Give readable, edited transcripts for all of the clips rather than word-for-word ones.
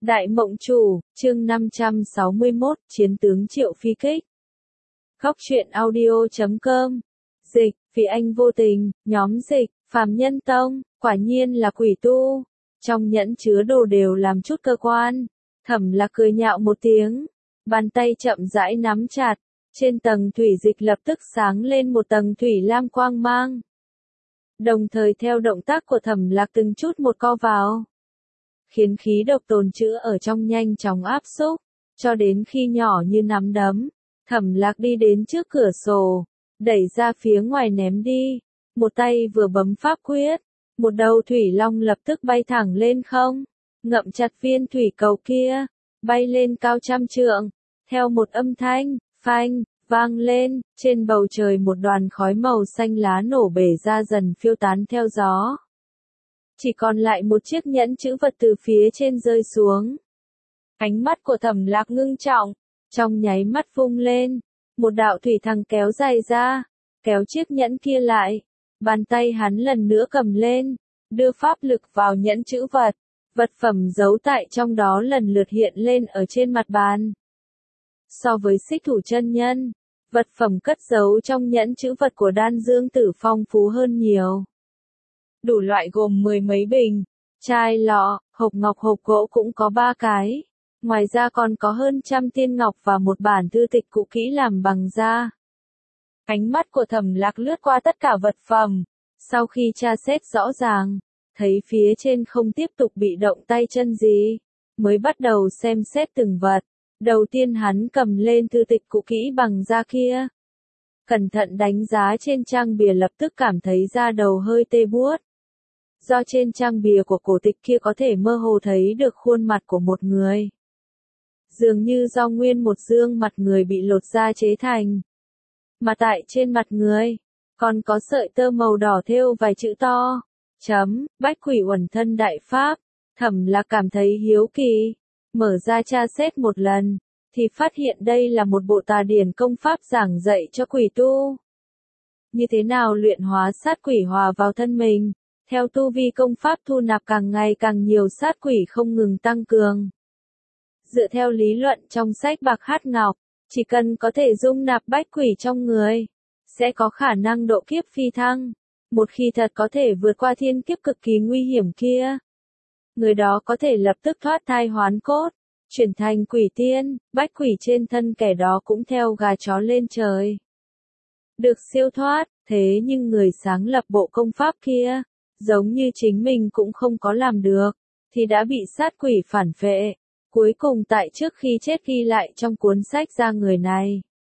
Đại Mộng Chủ, chương 561, Chiến tướng Triệu Phi Kích. Góc truyện audio.com. Dịch, vì anh vô tình, nhóm dịch, Phàm Nhân Tông, quả nhiên là quỷ tu. Trong nhẫn chứa đồ đều làm chút cơ quan. Thẩm Lạc cười nhạo một tiếng. Bàn tay chậm rãi nắm chặt. Trên tầng thủy dịch lập tức sáng lên một tầng thủy lam quang mang. Đồng thời theo động tác của Thẩm Lạc từng chút một co vào. Khiến khí độc tồn trữ ở trong nhanh chóng áp xúc, cho đến khi nhỏ như nắm đấm. Thẩm Lạc đi đến trước cửa sổ, đẩy ra phía ngoài ném đi, một tay vừa bấm pháp quyết, một đầu thủy long lập tức bay thẳng lên không, ngậm chặt viên thủy cầu kia, bay lên cao trăm trượng, theo một âm thanh, phanh, vang lên, trên bầu trời một đoàn khói màu xanh lá nổ bể ra dần phiêu tán theo gió. Chỉ còn lại một chiếc nhẫn chữ vật từ phía trên rơi xuống. Ánh mắt của Thẩm Lạc ngưng trọng, trong nháy mắt vung lên, một đạo thủy thăng kéo dài ra, kéo chiếc nhẫn kia lại. Bàn tay hắn lần nữa cầm lên, đưa pháp lực vào nhẫn chữ vật, vật phẩm giấu tại trong đó lần lượt hiện lên ở trên mặt bàn. So với Xích Thủ chân nhân, vật phẩm cất giấu trong nhẫn chữ vật của Đan Dương Tử phong phú hơn nhiều. Đủ loại gồm mười mấy bình, chai lọ, hộp ngọc hộp gỗ cũng có 3 cái. Ngoài ra còn có hơn 100 tiên ngọc và một bản thư tịch cũ kỹ làm bằng da. Ánh mắt của Thẩm Lạc lướt qua tất cả vật phẩm, sau khi tra xét rõ ràng, thấy phía trên không tiếp tục bị động tay chân gì, mới bắt đầu xem xét từng vật. Đầu tiên hắn cầm lên thư tịch cũ kỹ bằng da kia. Cẩn thận đánh giá trên trang bìa lập tức cảm thấy da đầu hơi tê buốt. Do trên trang bìa của cổ tịch kia có thể mơ hồ thấy được khuôn mặt của một người. Dường như do nguyên một dương mặt người bị lột da chế thành. Mà tại trên mặt người, còn có sợi tơ màu đỏ thêu vài chữ to. Bách Quỷ Uẩn Thân Đại Pháp. Thẩm Lạc cảm thấy hiếu kỳ. Mở ra tra xét một lần, thì phát hiện đây là một bộ tà điển công pháp giảng dạy cho quỷ tu. Như thế nào luyện hóa sát quỷ hòa vào thân mình. Theo tu vi công pháp thu nạp càng ngày càng nhiều sát quỷ không ngừng tăng cường. Dựa theo lý luận trong sách Bạc Hát Ngọc, chỉ cần có thể dung nạp bách quỷ trong người, sẽ có khả năng độ kiếp phi thăng. Một khi thật có thể vượt qua thiên kiếp cực kỳ nguy hiểm kia, người đó có thể lập tức thoát thai hoán cốt, chuyển thành quỷ tiên, bách quỷ trên thân kẻ đó cũng theo gà chó lên trời. Được siêu thoát, thế nhưng người sáng lập bộ công pháp kia, giống như chính mình cũng không có làm được, thì đã bị sát quỷ phản vệ. Cuối cùng tại trước khi chết ghi lại trong cuốn sách ra người này.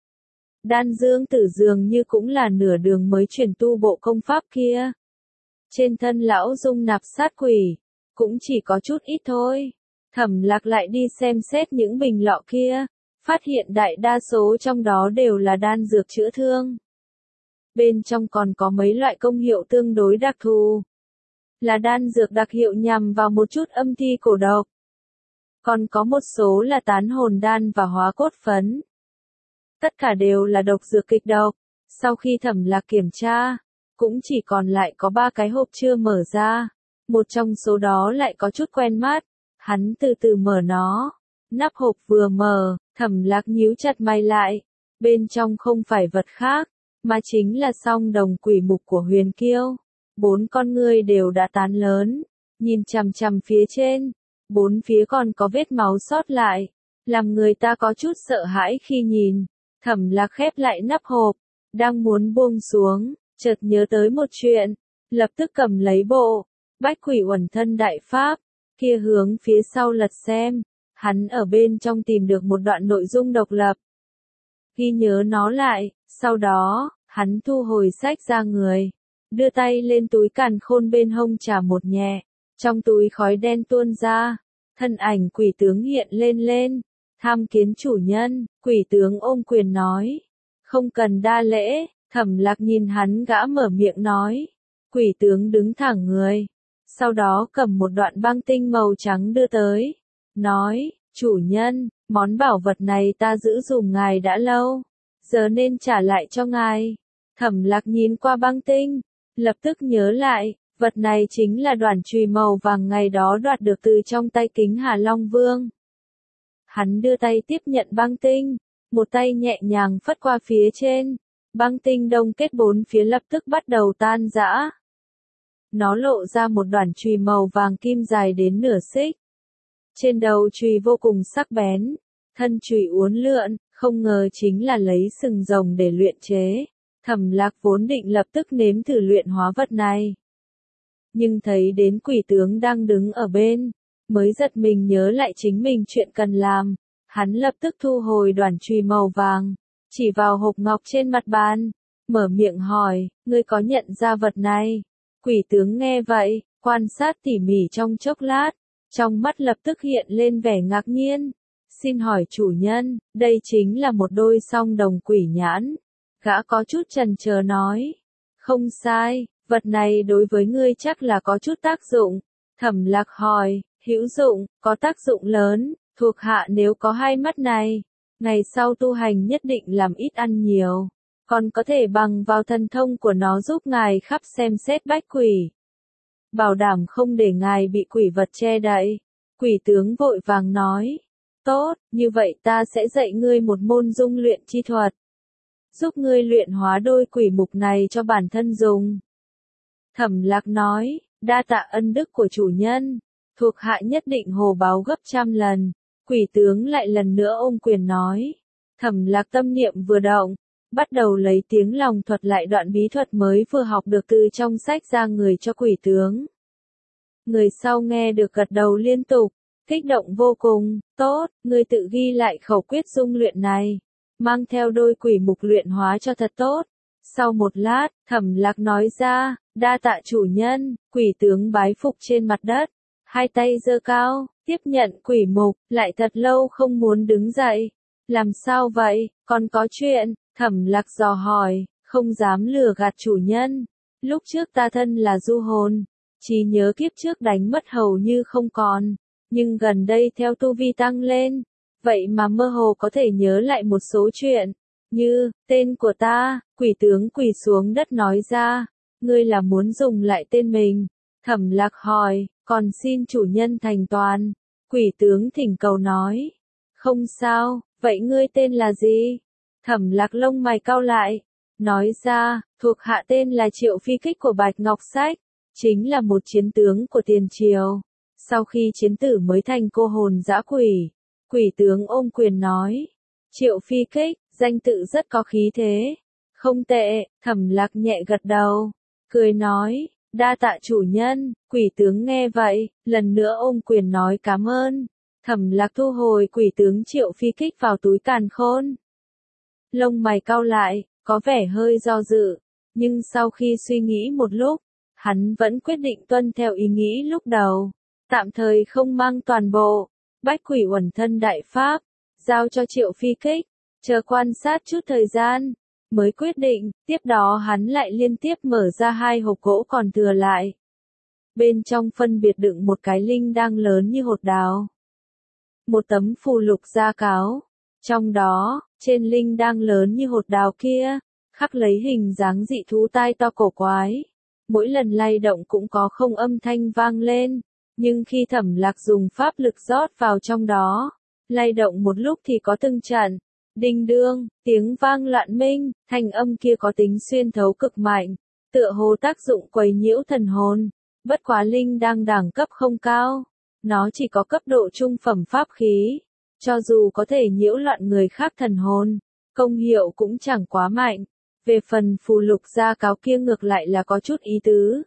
Đan Dương Tử dường như cũng là nửa đường mới chuyển tu bộ công pháp kia. Trên thân lão dung nạp sát quỷ, cũng chỉ có chút ít thôi. Thẩm Lạc lại đi xem xét những bình lọ kia, phát hiện đại đa số trong đó đều là đan dược chữa thương. Bên trong còn có mấy loại công hiệu tương đối đặc thù. Là đan dược đặc hiệu nhằm vào một chút âm thi cổ độc. Còn có một số là tán hồn đan và hóa cốt phấn. Tất cả đều là độc dược kịch độc. Sau khi Thẩm Lạc kiểm tra, cũng chỉ còn lại có 3 cái hộp chưa mở ra. Một trong số đó lại có chút quen mắt. Hắn từ từ mở nó. Nắp hộp vừa mở, Thẩm Lạc nhíu chặt mày lại. Bên trong không phải vật khác, mà chính là song đồng quỷ mục của Huyền Kiêu. 4 con ngươi đều đã tán lớn, nhìn chằm chằm phía trên. 4 phía còn có vết máu sót lại, làm người ta có chút sợ hãi khi nhìn. Thẩm Lạc khép lại nắp hộp, đang muốn buông xuống, chợt nhớ tới một chuyện, lập tức cầm lấy bộ Bách Quỷ Uẩn Thân Đại Pháp, kia hướng phía sau lật xem, hắn ở bên trong tìm được một đoạn nội dung độc lập. Ghi nhớ nó lại, sau đó, hắn thu hồi sách ra người, đưa tay lên túi càn khôn bên hông chà một nhẹ. Trong túi khói đen tuôn ra, thân ảnh quỷ tướng hiện lên, tham kiến chủ nhân, quỷ tướng ôm quyền nói, không cần đa lễ. Thẩm Lạc nhìn hắn gã mở miệng nói, quỷ tướng đứng thẳng người, sau đó cầm một đoạn băng tinh màu trắng đưa tới, nói, chủ nhân, món bảo vật này ta giữ dùm ngài đã lâu, giờ nên trả lại cho ngài. Thẩm Lạc nhìn qua băng tinh, lập tức nhớ lại, Vật này chính là đoản chùy màu vàng ngày đó đoạt được từ trong tay Kính Hà Long Vương. Hắn đưa tay tiếp nhận băng tinh, một tay nhẹ nhàng phất qua phía trên, băng tinh đông kết bốn phía lập tức bắt đầu tan rã. Nó lộ ra một đoản chùy màu vàng kim dài đến nửa xích. Trên đầu chùy vô cùng sắc bén, thân chùy uốn lượn, không ngờ chính là lấy sừng rồng để luyện chế. Thẩm Lạc vốn định lập tức nếm thử luyện hóa vật này. Nhưng thấy đến quỷ tướng đang đứng ở bên, mới giật mình nhớ lại chính mình chuyện cần làm. Hắn lập tức thu hồi đoản chùy màu vàng, chỉ vào hộp ngọc trên mặt bàn, mở miệng hỏi, ngươi có nhận ra vật này? Quỷ tướng nghe vậy, quan sát tỉ mỉ trong chốc lát, trong mắt lập tức hiện lên vẻ ngạc nhiên. Xin hỏi chủ nhân, đây chính là một đôi song đồng quỷ nhãn. Gã có chút chần chờ nói, không sai, vật này đối với ngươi chắc là có chút tác dụng. Thẩm Lạc hỏi, hữu dụng, có tác dụng lớn, thuộc hạ nếu có hai mắt này, ngày sau tu hành nhất định làm ít ăn nhiều, còn có thể bằng vào thần thông của nó giúp ngài khắp xem xét bách quỷ. Bảo đảm không để ngài bị quỷ vật che đậy. Quỷ tướng vội vàng nói, tốt, như vậy ta sẽ dạy ngươi một môn dung luyện chi thuật, giúp ngươi luyện hóa đôi quỷ mục này cho bản thân dùng. Thẩm Lạc nói, đa tạ ân đức của chủ nhân, thuộc hạ nhất định hồ báo gấp trăm lần. Quỷ tướng lại lần nữa ôm quyền nói. Thẩm Lạc tâm niệm vừa động, bắt đầu lấy tiếng lòng thuật lại đoạn bí thuật mới vừa học được từ trong sách ra người cho quỷ tướng. Người sau nghe được gật đầu liên tục, kích động vô cùng, tốt, ngươi tự ghi lại khẩu quyết dung luyện này, mang theo đôi quỷ mục luyện hóa cho thật tốt. Sau một lát, Thẩm Lạc nói ra, đa tạ chủ nhân. Quỷ tướng bái phục trên mặt đất, hai tay giơ cao, tiếp nhận quỷ mục, lại thật lâu không muốn đứng dậy. Làm sao vậy, còn có chuyện? Thẩm Lạc dò hỏi, không dám lừa gạt chủ nhân. Lúc trước ta thân là du hồn, trí nhớ kiếp trước đánh mất hầu như không còn, nhưng gần đây theo tu vi tăng lên, vậy mà mơ hồ có thể nhớ lại một số chuyện, như, tên của ta. Quỷ tướng quỳ xuống đất nói ra, ngươi là muốn dùng lại tên mình. Thẩm Lạc hỏi, còn xin chủ nhân thành toàn. Quỷ tướng thỉnh cầu nói, không sao, vậy ngươi tên là gì? Thẩm Lạc lông mày cau lại, nói ra, thuộc hạ tên là Triệu Phi Kích của Bạch Ngọc Sách, chính là một chiến tướng của tiền triều. Sau khi chiến tử mới thành cô hồn dã quỷ. Quỷ tướng ôm quyền nói, Triệu Phi Kích, danh tự rất có khí thế. Không tệ. Thẩm Lạc nhẹ gật đầu, cười nói, đa tạ chủ nhân. Quỷ tướng nghe vậy, lần nữa ôm quyền nói cảm ơn. Thẩm Lạc thu hồi quỷ tướng Triệu Phi Kích vào túi càn khôn. Lông mày cau lại, có vẻ hơi do dự, nhưng sau khi suy nghĩ một lúc, hắn vẫn quyết định tuân theo ý nghĩ lúc đầu, tạm thời không mang toàn bộ Bách Quỷ Uẩn Thân đại pháp, giao cho Triệu Phi Kích, chờ quan sát chút thời gian, mới quyết định. Tiếp đó hắn lại liên tiếp mở ra hai hộp gỗ còn thừa lại. Bên trong phân biệt đựng một cái linh đang lớn như hột đào, một tấm phù lục gia cáo, trong đó, trên linh đang lớn như hột đào kia, khắc lấy hình dáng dị thú tai to cổ quái. Mỗi lần lay động cũng có không âm thanh vang lên, nhưng khi Thẩm Lạc dùng pháp lực rót vào trong đó, lay động một lúc thì có từng trận, đinh đương, tiếng vang loạn minh. Thanh âm kia có tính xuyên thấu cực mạnh, tựa hồ tác dụng quấy nhiễu thần hồn. Bất quá linh đang đẳng cấp không cao, nó chỉ có cấp độ trung phẩm pháp khí, cho dù có thể nhiễu loạn người khác thần hồn, công hiệu cũng chẳng quá mạnh. Về phần phù lục gia cáo kia ngược lại là có chút ý tứ.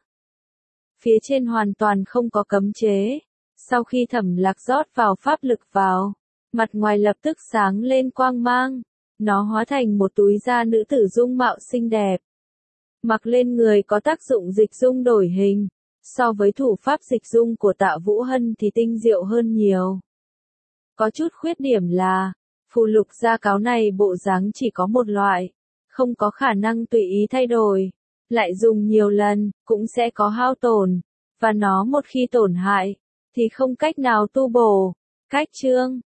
Phía trên hoàn toàn không có cấm chế. Sau khi Thẩm Lạc rót vào pháp lực vào, mặt ngoài lập tức sáng lên quang mang. Nó hóa thành một túi da nữ tử dung mạo xinh đẹp. Mặc lên người có tác dụng dịch dung đổi hình. So với thủ pháp dịch dung của Tạ Vũ Hân thì tinh diệu hơn nhiều. Có chút khuyết điểm là, phù lục gia cáo này bộ dáng chỉ có một loại, không có khả năng tùy ý thay đổi, lại dùng nhiều lần, cũng sẽ có hao tổn, và nó một khi tổn hại, thì không cách nào tu bổ. Cách chương